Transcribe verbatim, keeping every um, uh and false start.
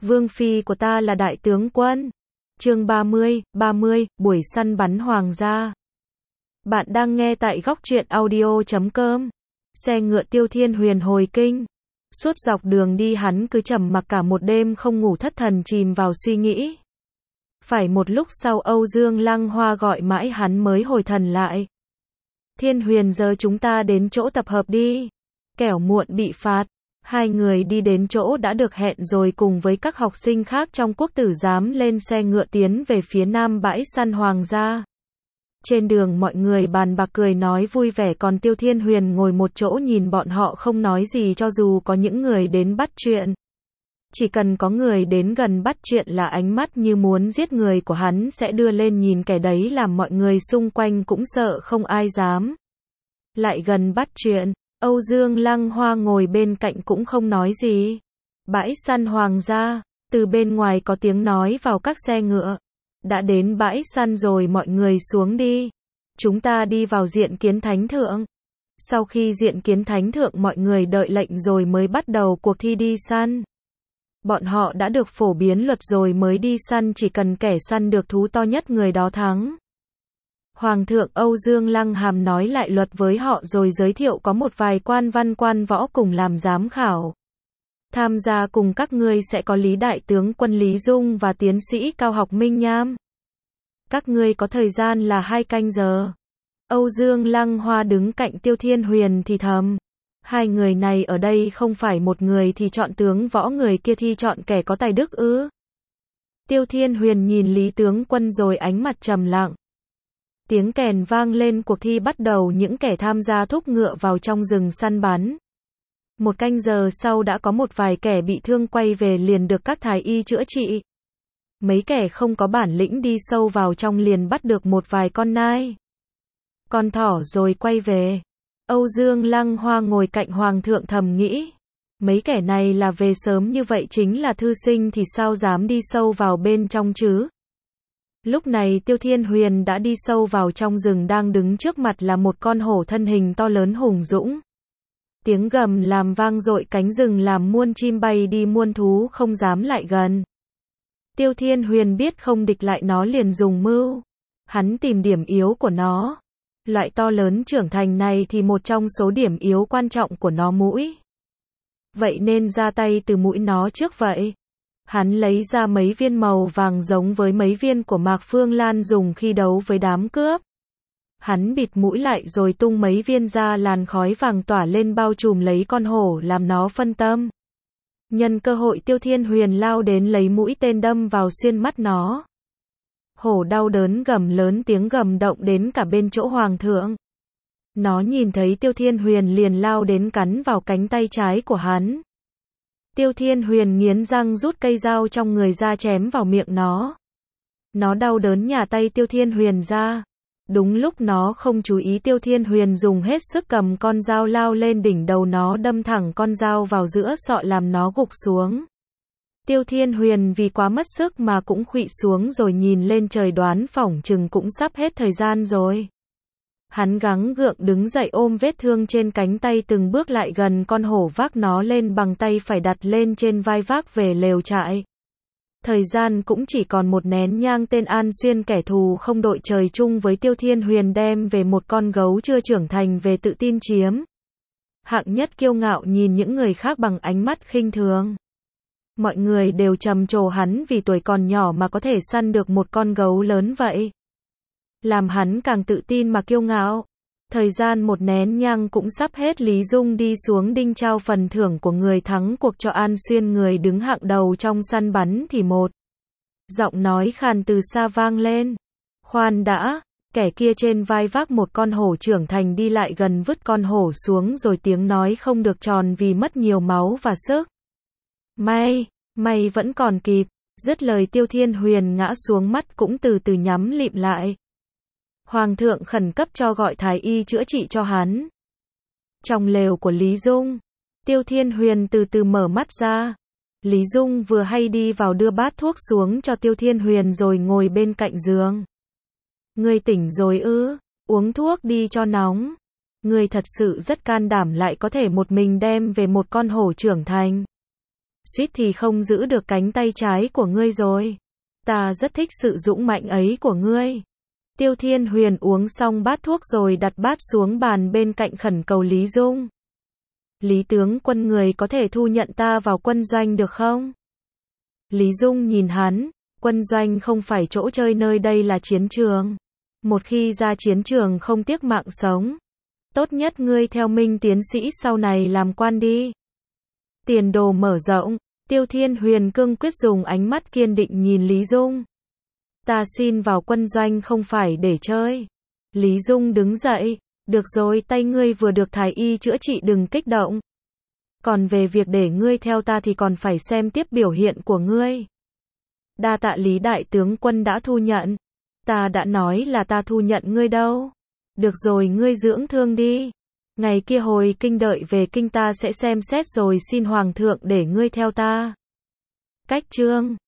Vương phi của ta là đại tướng quân. Chương ba mươi, ba mươi, buổi săn bắn hoàng gia. Bạn đang nghe tại góc truyện audio chấm com. Xe ngựa Tiêu Thiên Huyền hồi kinh. Suốt dọc đường đi hắn cứ trầm mặc cả một đêm không ngủ, thất thần chìm vào suy nghĩ. Phải một lúc sau Âu Dương Lăng Hoa gọi mãi hắn mới hồi thần lại. Thiên Huyền, giờ chúng ta đến chỗ tập hợp đi. Kẻo muộn bị phạt. Hai người đi đến chỗ đã được hẹn rồi cùng với các học sinh khác trong quốc tử giám lên xe ngựa tiến về phía nam bãi săn hoàng gia. Trên đường mọi người bàn bạc cười nói vui vẻ, còn Tiêu Thiên Huyền ngồi một chỗ nhìn bọn họ không nói gì. Cho dù có những người đến bắt chuyện, chỉ cần có người đến gần bắt chuyện là ánh mắt như muốn giết người của hắn sẽ đưa lên nhìn kẻ đấy, làm mọi người xung quanh cũng sợ không ai dám lại gần bắt chuyện. Âu Dương Lăng Hoa ngồi bên cạnh cũng không nói gì. Bãi săn hoàng gia, từ bên ngoài có tiếng nói vào các xe ngựa. Đã đến bãi săn rồi, mọi người xuống đi. Chúng ta đi vào diện kiến thánh thượng. Sau khi diện kiến thánh thượng mọi người đợi lệnh rồi mới bắt đầu cuộc thi đi săn. Bọn họ đã được phổ biến luật rồi mới đi săn, chỉ cần kẻ săn được thú to nhất người đó thắng. Hoàng thượng Âu Dương Lăng Hàm nói lại luật với họ rồi giới thiệu có một vài quan văn quan võ cùng làm giám khảo. Tham gia cùng các ngươi sẽ có Lý Đại tướng quân Lý Dung và tiến sĩ cao học Minh Nham. Các ngươi có thời gian là hai canh giờ. Âu Dương Lăng Hoa đứng cạnh Tiêu Thiên Huyền thì thầm. Hai người này ở đây không phải một người thì chọn tướng võ, người kia thì chọn kẻ có tài đức ư? Tiêu Thiên Huyền nhìn Lý tướng quân rồi ánh mặt trầm lặng. Tiếng kèn vang lên, cuộc thi bắt đầu, những kẻ tham gia thúc ngựa vào trong rừng săn bắn. Một canh giờ sau đã có một vài kẻ bị thương quay về liền được các thái y chữa trị. Mấy kẻ không có bản lĩnh đi sâu vào trong liền bắt được một vài con nai, con thỏ rồi quay về. Âu Dương Lăng Hoa ngồi cạnh hoàng thượng thầm nghĩ. Mấy kẻ này là về sớm như vậy chính là thư sinh thì sao dám đi sâu vào bên trong chứ? Lúc này Tiêu Thiên Huyền đã đi sâu vào trong rừng, đang đứng trước mặt là một con hổ thân hình to lớn hùng dũng. Tiếng gầm làm vang dội cánh rừng làm muôn chim bay đi, muôn thú không dám lại gần. Tiêu Thiên Huyền biết không địch lại nó liền dùng mưu. Hắn tìm điểm yếu của nó. Loại to lớn trưởng thành này thì một trong số điểm yếu quan trọng của nó mũi. Vậy nên ra tay từ mũi nó trước vậy. Hắn lấy ra mấy viên màu vàng giống với mấy viên của Mạc Phương Lan dùng khi đấu với đám cướp. Hắn bịt mũi lại rồi tung mấy viên ra, làn khói vàng tỏa lên bao trùm lấy con hổ làm nó phân tâm. Nhân cơ hội Tiêu Thiên Huyền lao đến lấy mũi tên đâm vào xuyên mắt nó. Hổ đau đớn gầm lớn, tiếng gầm động đến cả bên chỗ hoàng thượng. Nó nhìn thấy Tiêu Thiên Huyền liền lao đến cắn vào cánh tay trái của hắn. Tiêu Thiên Huyền nghiến răng rút cây dao trong người ra chém vào miệng nó. Nó đau đớn nhả tay Tiêu Thiên Huyền ra. Đúng lúc nó không chú ý, Tiêu Thiên Huyền dùng hết sức cầm con dao lao lên đỉnh đầu nó, đâm thẳng con dao vào giữa sọ làm nó gục xuống. Tiêu Thiên Huyền vì quá mất sức mà cũng khuỵu xuống rồi nhìn lên trời, đoán phỏng chừng cũng sắp hết thời gian rồi. Hắn gắng gượng đứng dậy ôm vết thương trên cánh tay, từng bước lại gần con hổ, vác nó lên bằng tay phải đặt lên trên vai, vác về lều trại. Thời gian cũng chỉ còn một nén nhang, tên An Xuyên kẻ thù không đội trời chung với Tiêu Thiên Huyền đem về một con gấu chưa trưởng thành về, tự tin chiếm hạng nhất, kiêu ngạo nhìn những người khác bằng ánh mắt khinh thường. Mọi người đều trầm trồ hắn vì tuổi còn nhỏ mà có thể săn được một con gấu lớn vậy. Làm hắn càng tự tin mà kiêu ngạo. Thời gian một nén nhang cũng sắp hết, Lý Dung đi xuống đinh trao phần thưởng của người thắng cuộc cho An Xuyên, người đứng hạng đầu trong săn bắn, thì một giọng nói khàn từ xa vang lên. Khoan đã, kẻ kia trên vai vác một con hổ trưởng thành đi lại gần, vứt con hổ xuống rồi tiếng nói không được tròn vì mất nhiều máu và sức. May, may vẫn còn kịp. Dứt lời Tiêu Thiên Huyền ngã xuống, mắt cũng từ từ nhắm lịm lại. Hoàng thượng khẩn cấp cho gọi thái y chữa trị cho hắn. Trong lều của Lý Dung, Tiêu Thiên Huyền từ từ mở mắt ra. Lý Dung vừa hay đi vào đưa bát thuốc xuống cho Tiêu Thiên Huyền rồi ngồi bên cạnh giường. Ngươi tỉnh rồi ư? Uống thuốc đi cho nóng. Ngươi thật sự rất can đảm, lại có thể một mình đem về một con hổ trưởng thành. suýt thì không giữ được cánh tay trái của ngươi rồi. Ta rất thích sự dũng mạnh ấy của ngươi. Tiêu Thiên Huyền uống xong bát thuốc rồi đặt bát xuống bàn bên cạnh khẩn cầu Lý Dung. Lý tướng quân, người có thể thu nhận ta vào quân doanh được không? Lý Dung nhìn hắn, quân doanh không phải chỗ chơi, nơi đây là chiến trường. Một khi ra chiến trường không tiếc mạng sống. Tốt nhất ngươi theo Minh tiến sĩ sau này làm quan đi. Tiền đồ mở rộng, Tiêu Thiên Huyền cương quyết dùng ánh mắt kiên định nhìn Lý Dung. Ta xin vào quân doanh không phải để chơi. Lý Dung đứng dậy, được rồi, tay ngươi vừa được thái y chữa trị, đừng kích động. Còn về việc để ngươi theo ta thì còn phải xem tiếp biểu hiện của ngươi. Đa tạ Lý đại tướng quân đã thu nhận. Ta đã nói là ta thu nhận ngươi đâu. Được rồi, ngươi dưỡng thương đi. Ngày kia hồi kinh đợi về kinh ta sẽ xem xét rồi xin hoàng thượng để ngươi theo ta. Cách chương